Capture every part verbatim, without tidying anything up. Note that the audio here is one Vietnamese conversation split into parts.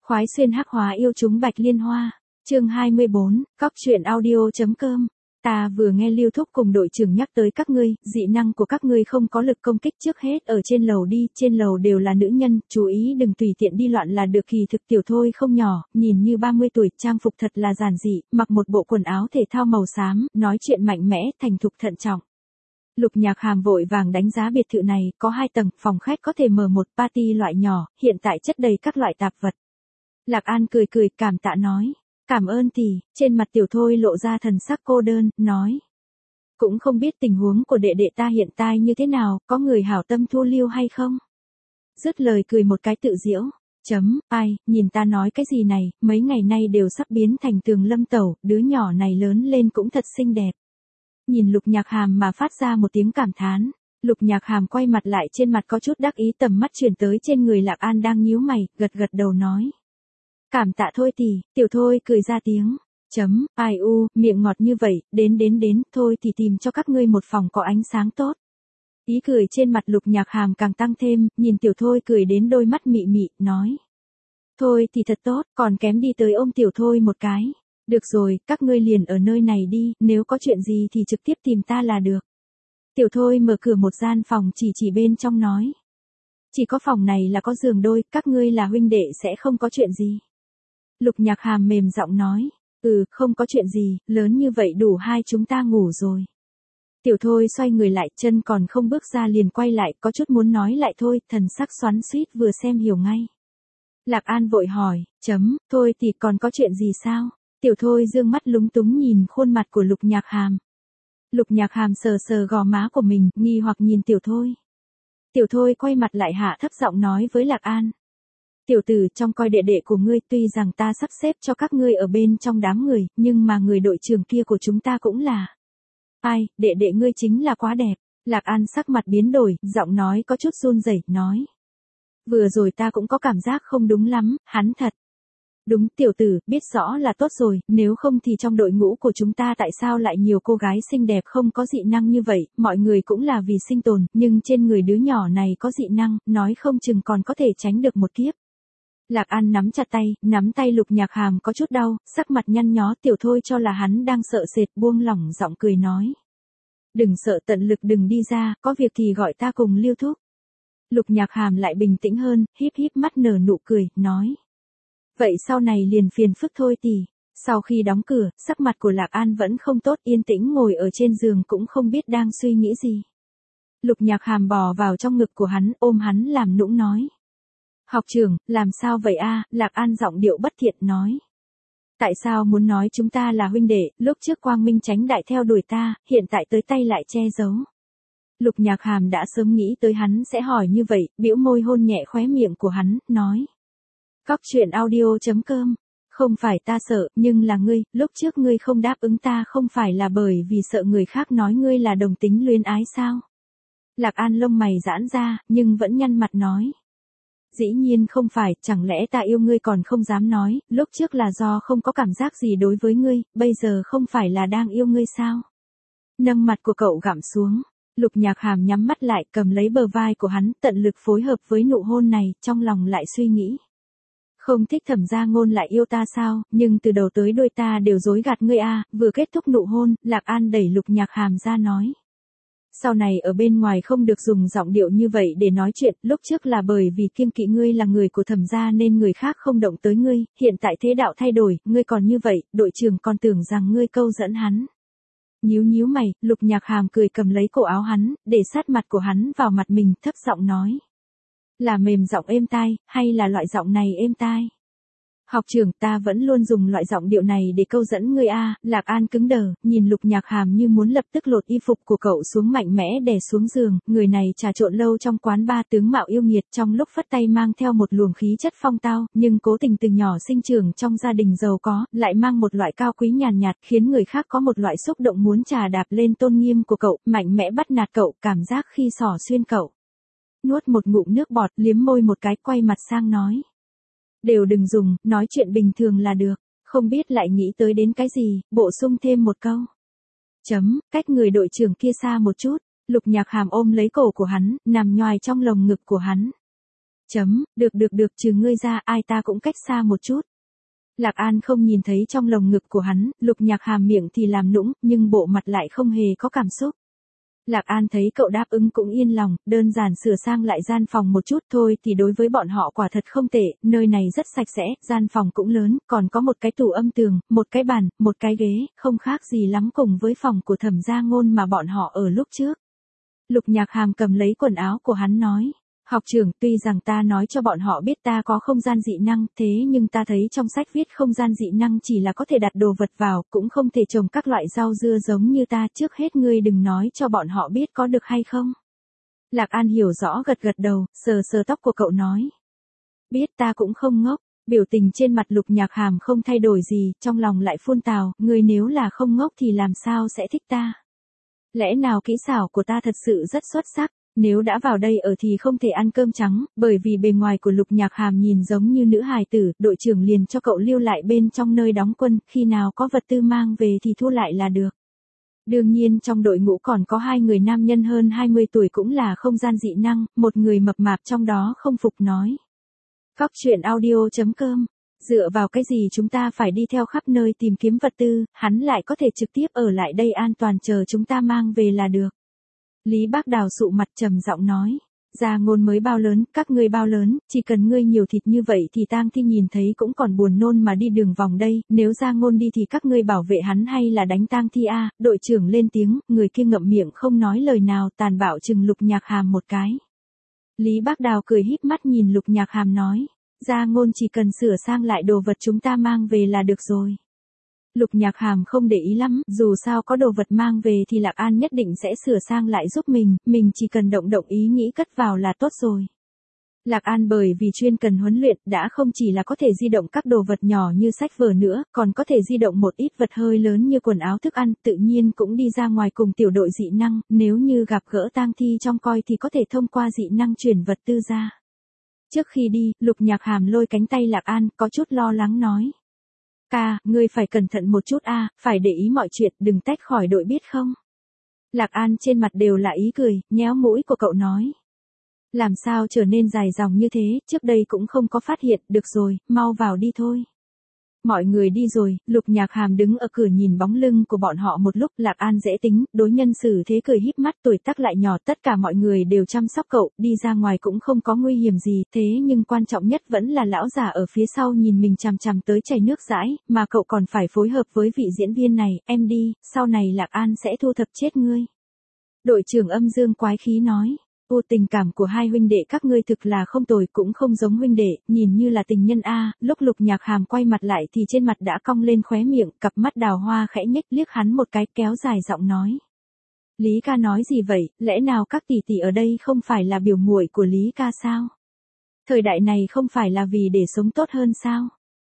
Khoái xuyên hắc hóa yêu chúng Bạch Liên Hoa. Chương hai mươi bốn, cóc truyện audio.com. Ta vừa nghe Lưu Thúc cùng đội trưởng nhắc tới các ngươi, dị năng của các ngươi không có lực công kích, trước hết ở trên lầu đi, trên lầu đều là nữ nhân, chú ý đừng tùy tiện đi loạn là được. Kỳ thực tiểu thôi không nhỏ, nhìn như ba mươi tuổi, trang phục thật là giản dị, mặc một bộ quần áo thể thao màu xám, nói chuyện mạnh mẽ, thành thục thận trọng. Lục Nhạc Hàm vội vàng đánh giá biệt thự này, có hai tầng, phòng khách có thể mở một party loại nhỏ, hiện tại chất đầy các loại tạp vật. Lạc An cười cười, cảm tạ nói. Cảm ơn tỷ, trên mặt tiểu thôi lộ ra thần sắc cô đơn, nói. Cũng không biết tình huống của đệ đệ ta hiện tại như thế nào, có người hảo tâm thu lưu hay không? Dứt lời cười một cái tự giễu. Chấm, ai, nhìn ta nói cái gì này, mấy ngày nay đều sắp biến thành Tường Lâm tẩu, đứa nhỏ này lớn lên cũng thật xinh đẹp. Nhìn Lục Nhạc Hàm mà phát ra một tiếng cảm thán. Lục Nhạc Hàm quay mặt lại, trên mặt có chút đắc ý, tầm mắt chuyển tới trên người Lạc An đang nhíu mày, gật gật đầu nói. Cảm tạ thôi tỷ, tiểu thôi cười ra tiếng. Chấm, ai u, miệng ngọt như vậy, đến đến đến, thôi thì tìm cho các ngươi một phòng có ánh sáng tốt. Ý cười trên mặt Lục Nhạc Hàm càng tăng thêm, nhìn tiểu thôi cười đến đôi mắt mị mị, nói. Thôi thì thật tốt, còn kém đi tới ôm tiểu thôi một cái. Được rồi, các ngươi liền ở nơi này đi, nếu có chuyện gì thì trực tiếp tìm ta là được. Tiểu thôi mở cửa một gian phòng, chỉ chỉ bên trong nói. Chỉ có phòng này là có giường đôi, các ngươi là huynh đệ sẽ không có chuyện gì. Lục Nhạc Hàm mềm giọng nói, ừ, không có chuyện gì, lớn như vậy đủ hai chúng ta ngủ rồi. Tiểu thôi xoay người lại, chân còn không bước ra liền quay lại, có chút muốn nói lại thôi, thần sắc xoắn xuýt vừa xem hiểu ngay. Lạc An vội hỏi, chấm, thôi thì còn có chuyện gì sao? Tiểu thôi dương mắt lúng túng nhìn khuôn mặt của Lục Nhạc Hàm. Lục Nhạc Hàm sờ sờ gò má của mình, nghi hoặc nhìn tiểu thôi. Tiểu thôi quay mặt lại hạ thấp giọng nói với Lạc An. Tiểu tử, trong coi đệ đệ của ngươi, tuy rằng ta sắp xếp cho các ngươi ở bên trong đám người, nhưng mà người đội trưởng kia của chúng ta cũng là. Ai, đệ đệ ngươi chính là quá đẹp. Lạc An sắc mặt biến đổi, giọng nói có chút run rẩy, nói. Vừa rồi ta cũng có cảm giác không đúng lắm, hắn thật. Đúng, tiểu tử, biết rõ là tốt rồi, nếu không thì trong đội ngũ của chúng ta tại sao lại nhiều cô gái xinh đẹp không có dị năng như vậy, mọi người cũng là vì sinh tồn, nhưng trên người đứa nhỏ này có dị năng, nói không chừng còn có thể tránh được một kiếp. Lạc An nắm chặt tay, nắm tay Lục Nhạc Hàm có chút đau, sắc mặt nhăn nhó, tiểu thôi cho là hắn đang sợ sệt, buông lỏng giọng cười nói. Đừng sợ, tận lực đừng đi ra, có việc thì gọi ta cùng Lưu Thúc. Lục Nhạc Hàm lại bình tĩnh hơn, híp híp mắt nở nụ cười, nói. Vậy sau này liền phiền phức thôi tỷ. Sau khi đóng cửa, sắc mặt của Lạc An vẫn không tốt, yên tĩnh ngồi ở trên giường cũng không biết đang suy nghĩ gì. Lục Nhạc Hàm bò vào trong ngực của hắn, ôm hắn làm nũng nói. Học trưởng, làm sao vậy a? Lạc An giọng điệu bất thiện nói. Tại sao muốn nói chúng ta là huynh đệ, lúc trước quang minh chánh đại theo đuổi ta, hiện tại tới tay lại che giấu. Lục Nhạc Hàm đã sớm nghĩ tới hắn sẽ hỏi như vậy, bĩu môi hôn nhẹ khóe miệng của hắn, nói. Cóc truyện audio.com. Không phải ta sợ, nhưng là ngươi, lúc trước ngươi không đáp ứng ta không phải là bởi vì sợ người khác nói ngươi là đồng tính luyến ái sao? Lạc An lông mày giãn ra, nhưng vẫn nhăn mặt nói. Dĩ nhiên không phải, chẳng lẽ ta yêu ngươi còn không dám nói, lúc trước là do không có cảm giác gì đối với ngươi, bây giờ không phải là đang yêu ngươi sao? Nâng mặt của cậu gặm xuống, Lục Nhạc Hàm nhắm mắt lại, cầm lấy bờ vai của hắn, tận lực phối hợp với nụ hôn này, trong lòng lại suy nghĩ. Không thích Thẩm Gia Ngôn lại yêu ta sao, nhưng từ đầu tới đuôi ta đều dối gạt ngươi a. Vừa kết thúc nụ hôn, Lạc An đẩy Lục Nhạc Hàm ra nói. Sau này ở bên ngoài không được dùng giọng điệu như vậy để nói chuyện, lúc trước là bởi vì kiêng kỵ ngươi là người của Thẩm gia nên người khác không động tới ngươi, hiện tại thế đạo thay đổi, ngươi còn như vậy, đội trưởng còn tưởng rằng ngươi câu dẫn hắn. Nhíu nhíu mày, Lục Nhạc Hàm cười cầm lấy cổ áo hắn, để sát mặt của hắn vào mặt mình, thấp giọng nói. Là mềm giọng êm tai, hay là loại giọng này êm tai? Học trưởng, ta vẫn luôn dùng loại giọng điệu này để câu dẫn ngươi a. Lạc An cứng đờ, nhìn Lục Nhạc Hàm như muốn lập tức lột y phục của cậu xuống, mạnh mẽ đè xuống giường, người này trà trộn lâu trong quán ba, tướng mạo yêu nghiệt, trong lúc phất tay mang theo một luồng khí chất phong tao, nhưng cố tình từ nhỏ sinh trưởng trong gia đình giàu có, lại mang một loại cao quý nhàn nhạt, khiến người khác có một loại xúc động muốn trà đạp lên tôn nghiêm của cậu, mạnh mẽ bắt nạt cậu, cảm giác khi xỏ xuyên cậu. Nuốt một ngụm nước bọt, liếm môi một cái, quay mặt sang nói. Đều đừng dùng, nói chuyện bình thường là được, không biết lại nghĩ tới đến cái gì, bổ sung thêm một câu. Chấm, cách người đội trưởng kia xa một chút, Lục Nhạc Hàm ôm lấy cổ của hắn, nằm nhoài trong lồng ngực của hắn. Chấm, được được được, trừ ngươi ra ai ta cũng cách xa một chút. Lạc An không nhìn thấy trong lồng ngực của hắn, Lục Nhạc Hàm miệng thì làm nũng, nhưng bộ mặt lại không hề có cảm xúc. Lạc An thấy cậu đáp ứng cũng yên lòng, đơn giản sửa sang lại gian phòng một chút thôi thì đối với bọn họ quả thật không tệ, nơi này rất sạch sẽ, gian phòng cũng lớn, còn có một cái tủ âm tường, một cái bàn, một cái ghế, không khác gì lắm cùng với phòng của Thẩm Gia Ngôn mà bọn họ ở lúc trước. Lục Nhạc Hàm cầm lấy quần áo của hắn nói. Học trưởng, tuy rằng ta nói cho bọn họ biết ta có không gian dị năng, thế nhưng ta thấy trong sách viết không gian dị năng chỉ là có thể đặt đồ vật vào, cũng không thể trồng các loại rau dưa giống như ta, trước hết ngươi đừng nói cho bọn họ biết có được hay không. Lạc An hiểu rõ gật gật đầu, sờ sờ tóc của cậu nói. Biết ta cũng không ngốc, biểu tình trên mặt Lục Nhạc Hàm không thay đổi gì, trong lòng lại phun tào, ngươi nếu là không ngốc thì làm sao sẽ thích ta. Lẽ nào kỹ xảo của ta thật sự rất xuất sắc? Nếu đã vào đây ở thì không thể ăn cơm trắng, bởi vì bề ngoài của Lục Nhạc Hàm nhìn giống như nữ hài tử, đội trưởng liền cho cậu lưu lại bên trong nơi đóng quân, khi nào có vật tư mang về thì thu lại là được. Đương nhiên trong đội ngũ còn có hai người nam nhân hơn hai mươi tuổi cũng là không gian dị năng, một người mập mạp trong đó không phục nói. Cóc truyện audio chấm com, dựa vào cái gì chúng ta phải đi theo khắp nơi tìm kiếm vật tư, hắn lại có thể trực tiếp ở lại đây an toàn chờ chúng ta mang về là được. Lý Bác Đào sụ mặt trầm giọng nói, Gia Ngôn mới bao lớn, các ngươi bao lớn, chỉ cần ngươi nhiều thịt như vậy thì Tang Thi nhìn thấy cũng còn buồn nôn mà đi đường vòng đây, nếu Gia Ngôn đi thì các ngươi bảo vệ hắn hay là đánh Tang Thi a? Đội trưởng lên tiếng, người kia ngậm miệng không nói lời nào, tàn bạo chừng Lục Nhạc Hàm một cái. Lý Bác Đào cười híp mắt nhìn Lục Nhạc Hàm nói, Gia Ngôn chỉ cần sửa sang lại đồ vật chúng ta mang về là được rồi. Lục Nhạc Hàm không để ý lắm, dù sao có đồ vật mang về thì Lạc An nhất định sẽ sửa sang lại giúp mình, mình chỉ cần động động ý nghĩ cất vào là tốt rồi. Lạc An bởi vì chuyên cần huấn luyện đã không chỉ là có thể di động các đồ vật nhỏ như sách vở nữa, còn có thể di động một ít vật hơi lớn như quần áo thức ăn, tự nhiên cũng đi ra ngoài cùng tiểu đội dị năng, nếu như gặp gỡ tang thi trong coi thì có thể thông qua dị năng chuyển vật tư ra. Trước khi đi, Lục Nhạc Hàm lôi cánh tay Lạc An, có chút lo lắng nói. Ca, ngươi phải cẩn thận một chút a, phải để ý mọi chuyện, đừng tách khỏi đội biết không? Lạc An trên mặt đều là ý cười, nhéo mũi của cậu nói. Làm sao trở nên dài dòng như thế, trước đây cũng không có phát hiện, được rồi, mau vào đi thôi. Mọi người đi rồi, Lục Nhạc Hàm đứng ở cửa nhìn bóng lưng của bọn họ một lúc, Lạc An dễ tính, đối nhân xử thế cười híp mắt, tuổi tác lại nhỏ, tất cả mọi người đều chăm sóc cậu, đi ra ngoài cũng không có nguy hiểm gì, thế nhưng quan trọng nhất vẫn là lão già ở phía sau nhìn mình chằm chằm tới chảy nước dãi, mà cậu còn phải phối hợp với vị diễn viên này, em đi, sau này Lạc An sẽ thu thập chết ngươi. Đội trưởng Âm Dương quái khí nói. Ô, tình cảm của hai huynh đệ các ngươi thực là không tồi, cũng không giống huynh đệ, nhìn như là tình nhân a. Lúc Lục Nhạc Hàm quay mặt lại thì trên mặt đã cong lên khóe miệng, cặp mắt đào hoa khẽ nhếch liếc hắn một cái, kéo dài giọng nói. Lý ca nói gì vậy, lẽ nào các tỷ tỷ ở đây không phải là biểu muội của Lý ca sao? Thời đại này không phải là vì để sống tốt hơn sao?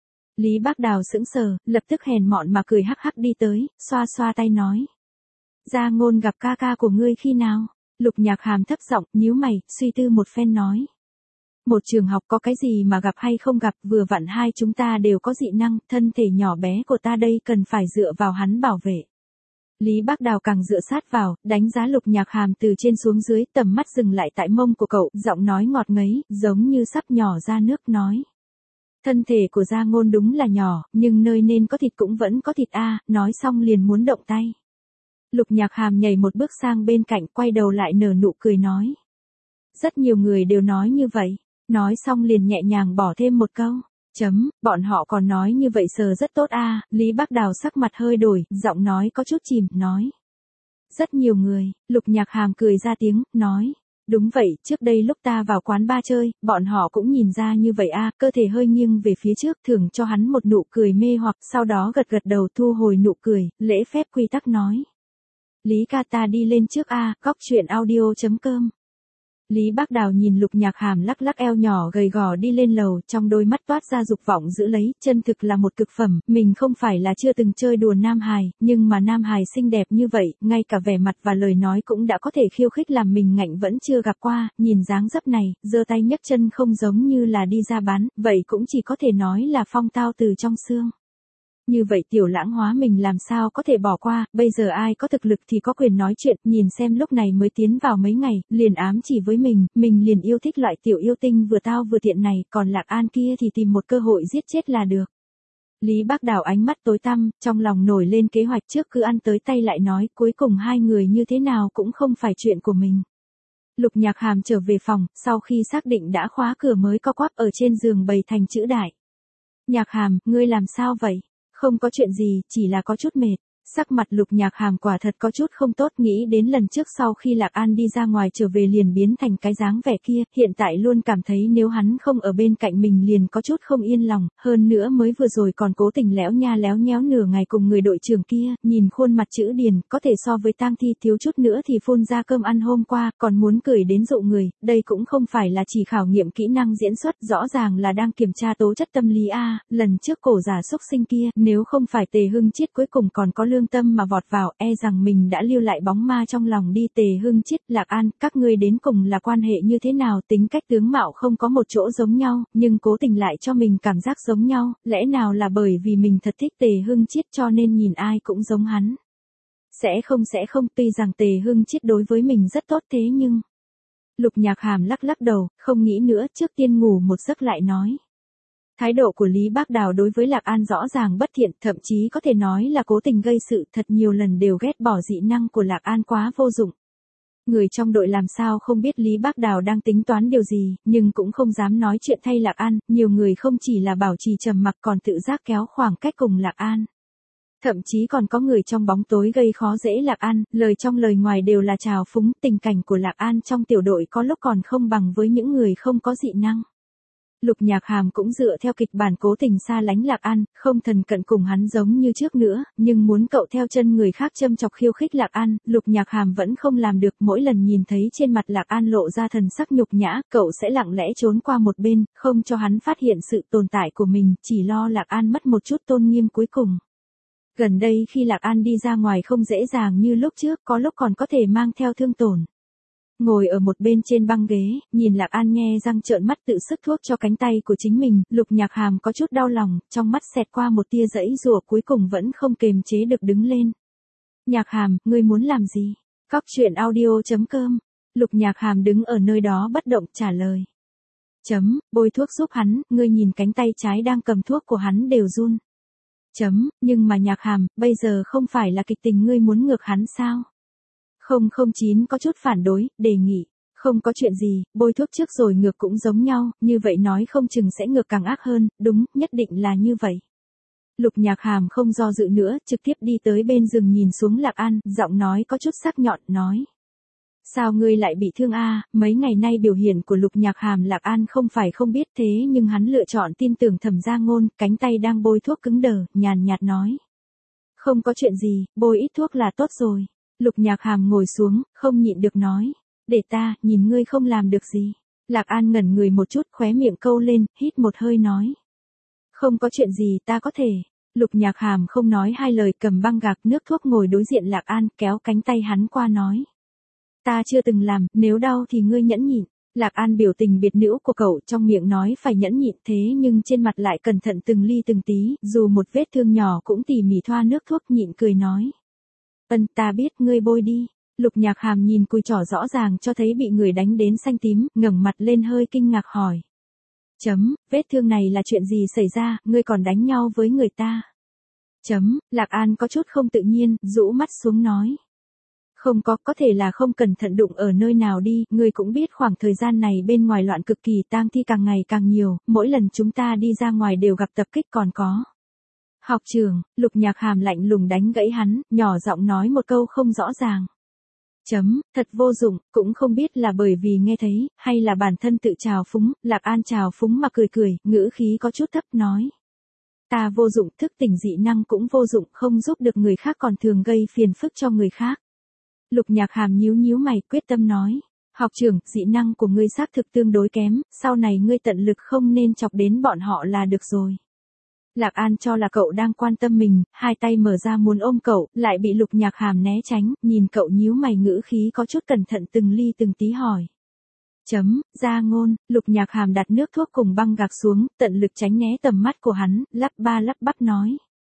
Lý Bác Đào sững sờ, lập tức hèn mọn mà cười hắc hắc đi tới, xoa xoa tay nói. Gia Ngôn gặp ca ca của ngươi khi nào? Lục Nhạc Hàm thấp giọng, nhíu mày, suy tư một phen nói. Một trường học có cái gì mà gặp hay không gặp, vừa vặn hai chúng ta đều có dị năng, thân thể nhỏ bé của ta đây cần phải dựa vào hắn bảo vệ. Lý Bác Đào càng dựa sát vào, đánh giá Lục Nhạc Hàm từ trên xuống dưới, tầm mắt dừng lại tại mông của cậu, giọng nói ngọt ngấy, giống như sắp nhỏ ra nước nói. Thân thể của Gia Ngôn đúng là nhỏ, nhưng nơi nên có thịt cũng vẫn có thịt a. Nói xong liền muốn động tay. Lục Nhạc Hàm nhảy một bước sang bên cạnh, quay đầu lại nở nụ cười nói. Rất nhiều người đều nói như vậy. Nói xong liền nhẹ nhàng bỏ thêm một câu. Chấm, bọn họ còn nói như vậy sờ rất tốt a. Lý Bác Đào sắc mặt hơi đổi, giọng nói có chút chìm, nói. Rất nhiều người, Lục Nhạc Hàm cười ra tiếng, nói. Đúng vậy, trước đây lúc ta vào quán bar chơi, bọn họ cũng nhìn ra như vậy a. Cơ thể hơi nghiêng về phía trước, thưởng cho hắn một nụ cười mê hoặc, sau đó gật gật đầu thu hồi nụ cười, lễ phép quy tắc nói. Lý ca ta đi lên trước a. Cóc truyện audio chấm com. Lý Bác Đào nhìn Lục Nhạc Hàm lắc lắc eo nhỏ gầy gò đi lên lầu, trong đôi mắt toát ra dục vọng giữ lấy, chân thực là một cực phẩm, mình không phải là chưa từng chơi đùa nam hài, nhưng mà nam hài xinh đẹp như vậy, ngay cả vẻ mặt và lời nói cũng đã có thể khiêu khích làm mình ngạnh vẫn chưa gặp qua, nhìn dáng dấp này, giơ tay nhấc chân không giống như là đi ra bán, vậy cũng chỉ có thể nói là phong tao từ trong xương. Như vậy Tiểu Lãng hóa mình làm sao có thể bỏ qua, bây giờ ai có thực lực thì có quyền nói chuyện, nhìn xem lúc này mới tiến vào mấy ngày, liền ám chỉ với mình, mình liền yêu thích loại tiểu yêu tinh vừa tao vừa tiện này, còn Lạc An kia thì tìm một cơ hội giết chết là được. Lý Bác Đào ánh mắt tối tăm, trong lòng nổi lên kế hoạch trước cứ ăn tới tay lại nói, cuối cùng hai người như thế nào cũng không phải chuyện của mình. Lục Nhạc Hàm trở về phòng, sau khi xác định đã khóa cửa mới co quắp ở trên giường bày thành chữ đại. Nhạc Hàm, ngươi làm sao vậy? Không có chuyện gì, chỉ là có chút mệt. Sắc mặt Lục Nhạc Hàm quả thật có chút không tốt, nghĩ đến lần trước sau khi Lạc An đi ra ngoài trở về liền biến thành cái dáng vẻ kia, hiện tại luôn cảm thấy nếu hắn không ở bên cạnh mình liền có chút không yên lòng, hơn nữa mới vừa rồi còn cố tình léo nha léo nhéo nửa ngày cùng người đội trưởng kia, nhìn khuôn mặt chữ điền, có thể so với tang thi thiếu chút nữa thì phun ra cơm ăn hôm qua, còn muốn cười đến dụ người, đây cũng không phải là chỉ khảo nghiệm kỹ năng diễn xuất, rõ ràng là đang kiểm tra tố chất tâm lý a, lần trước cổ giả xúc sinh kia, nếu không phải Tề Hưng Chiết cuối cùng còn có lương tâm mà vọt vào, e rằng mình đã lưu lại bóng ma trong lòng đi. Tề Hưng Chiết, Lạc An, các ngươi đến cùng là quan hệ như thế nào, tính cách tướng mạo không có một chỗ giống nhau, nhưng cố tình lại cho mình cảm giác giống nhau, lẽ nào là bởi vì mình thật thích Tề Hưng Chiết cho nên nhìn ai cũng giống hắn. Sẽ không sẽ không, tuy rằng Tề Hưng Chiết đối với mình rất tốt thế nhưng... Lục Nhạc Hàm lắc lắc đầu, không nghĩ nữa, trước tiên ngủ một giấc lại nói. Thái độ của Lý Bác Đào đối với Lạc An rõ ràng bất thiện, thậm chí có thể nói là cố tình gây sự, thật nhiều lần đều ghét bỏ dị năng của Lạc An quá vô dụng. Người trong đội làm sao không biết Lý Bác Đào đang tính toán điều gì, nhưng cũng không dám nói chuyện thay Lạc An, nhiều người không chỉ là bảo trì trầm mặc còn tự giác kéo khoảng cách cùng Lạc An. Thậm chí còn có người trong bóng tối gây khó dễ Lạc An, lời trong lời ngoài đều là trào phúng, tình cảnh của Lạc An trong tiểu đội có lúc còn không bằng với những người không có dị năng. Lục Nhạc Hàm cũng dựa theo kịch bản cố tình xa lánh Lạc An, không thần cận cùng hắn giống như trước nữa, nhưng muốn cậu theo chân người khác châm chọc khiêu khích Lạc An, Lục Nhạc Hàm vẫn không làm được, mỗi lần nhìn thấy trên mặt Lạc An lộ ra thần sắc nhục nhã, cậu sẽ lặng lẽ trốn qua một bên, không cho hắn phát hiện sự tồn tại của mình, chỉ lo Lạc An mất một chút tôn nghiêm cuối cùng. Gần đây khi Lạc An đi ra ngoài không dễ dàng như lúc trước, có lúc còn có thể mang theo thương tổn. Ngồi ở một bên trên băng ghế, nhìn Lạc An nhe răng trợn mắt tự sức thuốc cho cánh tay của chính mình, Lục Nhạc Hàm có chút đau lòng, trong mắt xẹt qua một tia giãy giụa, cuối cùng vẫn không kềm chế được đứng lên. Nhạc Hàm, ngươi muốn làm gì? Cóc truyện audio chấm com. Lục Nhạc Hàm đứng ở nơi đó bất động trả lời. Chấm, bôi thuốc giúp hắn, ngươi nhìn cánh tay trái đang cầm thuốc của hắn đều run. Chấm, nhưng mà Nhạc Hàm, bây giờ không phải là kịch tình ngươi muốn ngược hắn sao? không không chín có chút phản đối, đề nghị. Không có chuyện gì, bôi thuốc trước rồi ngược cũng giống nhau, như vậy nói không chừng sẽ ngược càng ác hơn, đúng, nhất định là như vậy. Lục Nhạc Hàm không do dự nữa, trực tiếp đi tới bên giường nhìn xuống Lạc An, giọng nói có chút sắc nhọn, nói. Sao ngươi lại bị thương a? Mấy ngày nay biểu hiện của Lục Nhạc Hàm Lạc An không phải không biết thế nhưng hắn lựa chọn tin tưởng Thẩm Gia Ngôn, cánh tay đang bôi thuốc cứng đờ, nhàn nhạt nói. Không có chuyện gì, bôi ít thuốc là tốt rồi. Lục Nhạc Hàm ngồi xuống, không nhịn được nói. Để ta, nhìn ngươi không làm được gì. Lạc An ngẩn người một chút, khóe miệng câu lên, hít một hơi nói. Không có chuyện gì, ta có thể. Lục Nhạc Hàm không nói hai lời, cầm băng gạc nước thuốc ngồi đối diện Lạc An, kéo cánh tay hắn qua nói. Ta chưa từng làm, nếu đau thì ngươi nhẫn nhịn. Lạc An biểu tình biệt nữ của cậu, trong miệng nói phải nhẫn nhịn thế nhưng trên mặt lại cẩn thận từng ly từng tí, dù một vết thương nhỏ cũng tỉ mỉ thoa nước thuốc, nhịn cười nói. Ân, ta biết, ngươi bôi đi. Lục Nhạc Hàm nhìn cùi trỏ rõ ràng cho thấy bị người đánh đến xanh tím, ngẩng mặt lên hơi kinh ngạc hỏi. Chấm, vết thương này là chuyện gì xảy ra, ngươi còn đánh nhau với người ta? Chấm, Lạc An có chút không tự nhiên, rũ mắt xuống nói. Không có, có thể là không cẩn thận đụng ở nơi nào đi, ngươi cũng biết khoảng thời gian này bên ngoài loạn cực kỳ, tang thi càng ngày càng nhiều, mỗi lần chúng ta đi ra ngoài đều gặp tập kích còn có. Học trưởng, Lục Nhạc Hàm lạnh lùng đánh gãy hắn, nhỏ giọng nói một câu không rõ ràng. Chấm, thật vô dụng, cũng không biết là bởi vì nghe thấy, hay là bản thân tự trào phúng, Lạc An trào phúng mà cười cười, ngữ khí có chút thấp nói. Ta vô dụng, thức tỉnh dị năng cũng vô dụng, không giúp được người khác còn thường gây phiền phức cho người khác. Lục Nhạc Hàm nhíu nhíu mày, quyết tâm nói. Học trưởng, dị năng của ngươi xác thực tương đối kém, sau này ngươi tận lực không nên chọc đến bọn họ là được rồi. Lạc An cho là cậu đang quan tâm mình, hai tay mở ra muốn ôm cậu, lại bị Lục Nhạc Hàm né tránh, nhìn cậu nhíu mày ngữ khí có chút cẩn thận từng ly từng tí hỏi. Chấm, Gia Ngôn, Lục Nhạc Hàm đặt nước thuốc cùng băng gạc xuống, tận lực tránh né tầm mắt của hắn, lắp ba lắp bắp nói.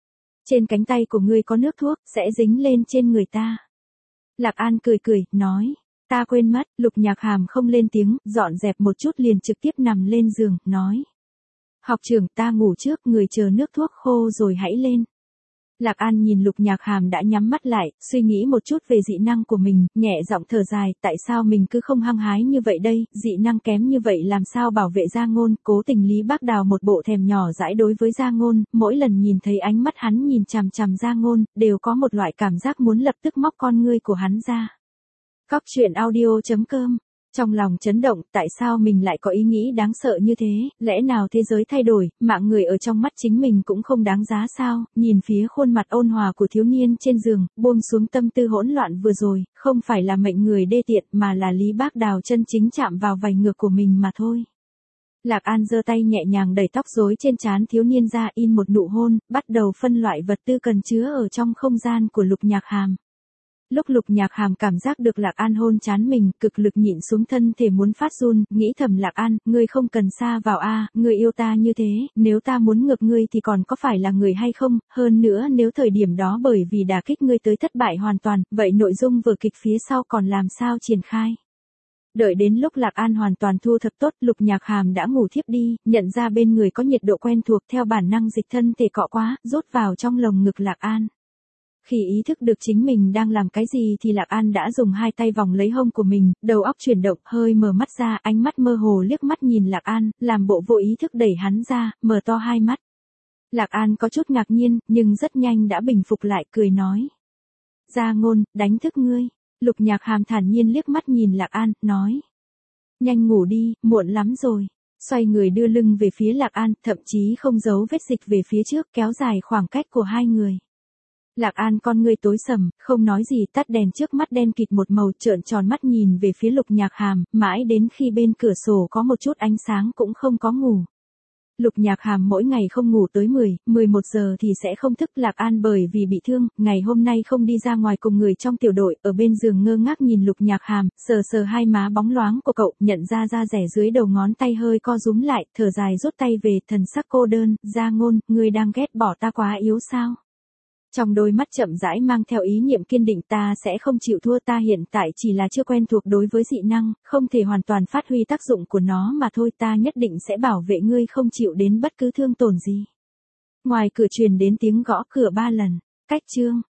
Trên cánh tay của ngươi có nước thuốc, sẽ dính lên trên người ta. Lạc An cười cười, nói. Ta quên mất, Lục Nhạc Hàm không lên tiếng, dọn dẹp một chút liền trực tiếp nằm lên giường, nói. Học trưởng, ta ngủ trước, người chờ nước thuốc khô rồi hãy lên. Lạc An nhìn Lục Nhạc Hàm đã nhắm mắt lại, suy nghĩ một chút về dị năng của mình, nhẹ giọng thở dài, tại sao mình cứ không hăng hái như vậy đây, dị năng kém như vậy làm sao bảo vệ Gia Ngôn, cố tình Lý Bác Đào một bộ thèm nhỏ dãi đối với Gia Ngôn, mỗi lần nhìn thấy ánh mắt hắn nhìn chằm chằm Gia Ngôn, đều có một loại cảm giác muốn lập tức móc con ngươi của hắn ra. Cóc truyện audio chấm com. Trong lòng chấn động, tại sao mình lại có ý nghĩ đáng sợ như thế, lẽ nào thế giới thay đổi, mạng người ở trong mắt chính mình cũng không đáng giá sao, nhìn phía khuôn mặt ôn hòa của thiếu niên trên giường, buông xuống tâm tư hỗn loạn vừa rồi, không phải là mệnh người đê tiện mà là Lý Bác Đào chân chính chạm vào vành ngược của mình mà thôi. Lạc An giơ tay nhẹ nhàng đẩy tóc rối trên trán thiếu niên ra in một nụ hôn, bắt đầu phân loại vật tư cần chứa ở trong không gian của Lục Nhạc Hàm. Lúc Lục Nhạc Hàm cảm giác được Lạc An hôn chán mình, cực lực nhịn xuống thân thể muốn phát run, nghĩ thầm Lạc An, ngươi không cần xa vào a, ngươi yêu ta như thế, nếu ta muốn ngược ngươi thì còn có phải là người hay không, hơn nữa nếu thời điểm đó bởi vì đả kích ngươi tới thất bại hoàn toàn, vậy nội dung vở kịch phía sau còn làm sao triển khai. Đợi đến lúc Lạc An hoàn toàn thu thập tốt, Lục Nhạc Hàm đã ngủ thiếp đi, nhận ra bên người có nhiệt độ quen thuộc theo bản năng dịch thân thể cọ quá, rốt vào trong lồng ngực Lạc An. Khi ý thức được chính mình đang làm cái gì thì Lạc An đã dùng hai tay vòng lấy hông của mình, đầu óc chuyển động, hơi mở mắt ra, ánh mắt mơ hồ liếc mắt nhìn Lạc An, làm bộ vô ý thức đẩy hắn ra, mở to hai mắt. Lạc An có chút ngạc nhiên, nhưng rất nhanh đã bình phục lại, cười nói. Gia Ngôn, đánh thức ngươi. Lục Nhạc Hàm thản nhiên liếc mắt nhìn Lạc An, nói. Nhanh ngủ đi, muộn lắm rồi. Xoay người đưa lưng về phía Lạc An, thậm chí không giấu vết dịch về phía trước, kéo dài khoảng cách của hai người. Lạc An con ngươi tối sầm, không nói gì, tắt đèn trước mắt đen kịt một màu, trợn tròn mắt nhìn về phía Lục Nhạc Hàm, mãi đến khi bên cửa sổ có một chút ánh sáng cũng không có ngủ. Lục Nhạc Hàm mỗi ngày không ngủ tới mười, mười một giờ thì sẽ không thức. Lạc An bởi vì bị thương, ngày hôm nay không đi ra ngoài cùng người trong tiểu đội, ở bên giường ngơ ngác nhìn Lục Nhạc Hàm, sờ sờ hai má bóng loáng của cậu, nhận ra da rẻ dưới đầu ngón tay hơi co rúm lại, thở dài rút tay về, thần sắc cô đơn. Gia Ngôn, ngươi đang ghét bỏ ta quá yếu sao? Trong đôi mắt chậm rãi mang theo ý niệm kiên định, ta sẽ không chịu thua, ta hiện tại chỉ là chưa quen thuộc đối với dị năng, không thể hoàn toàn phát huy tác dụng của nó mà thôi, ta nhất định sẽ bảo vệ ngươi không chịu đến bất cứ thương tổn gì. Ngoài cửa truyền đến tiếng gõ cửa ba lần, cách chương.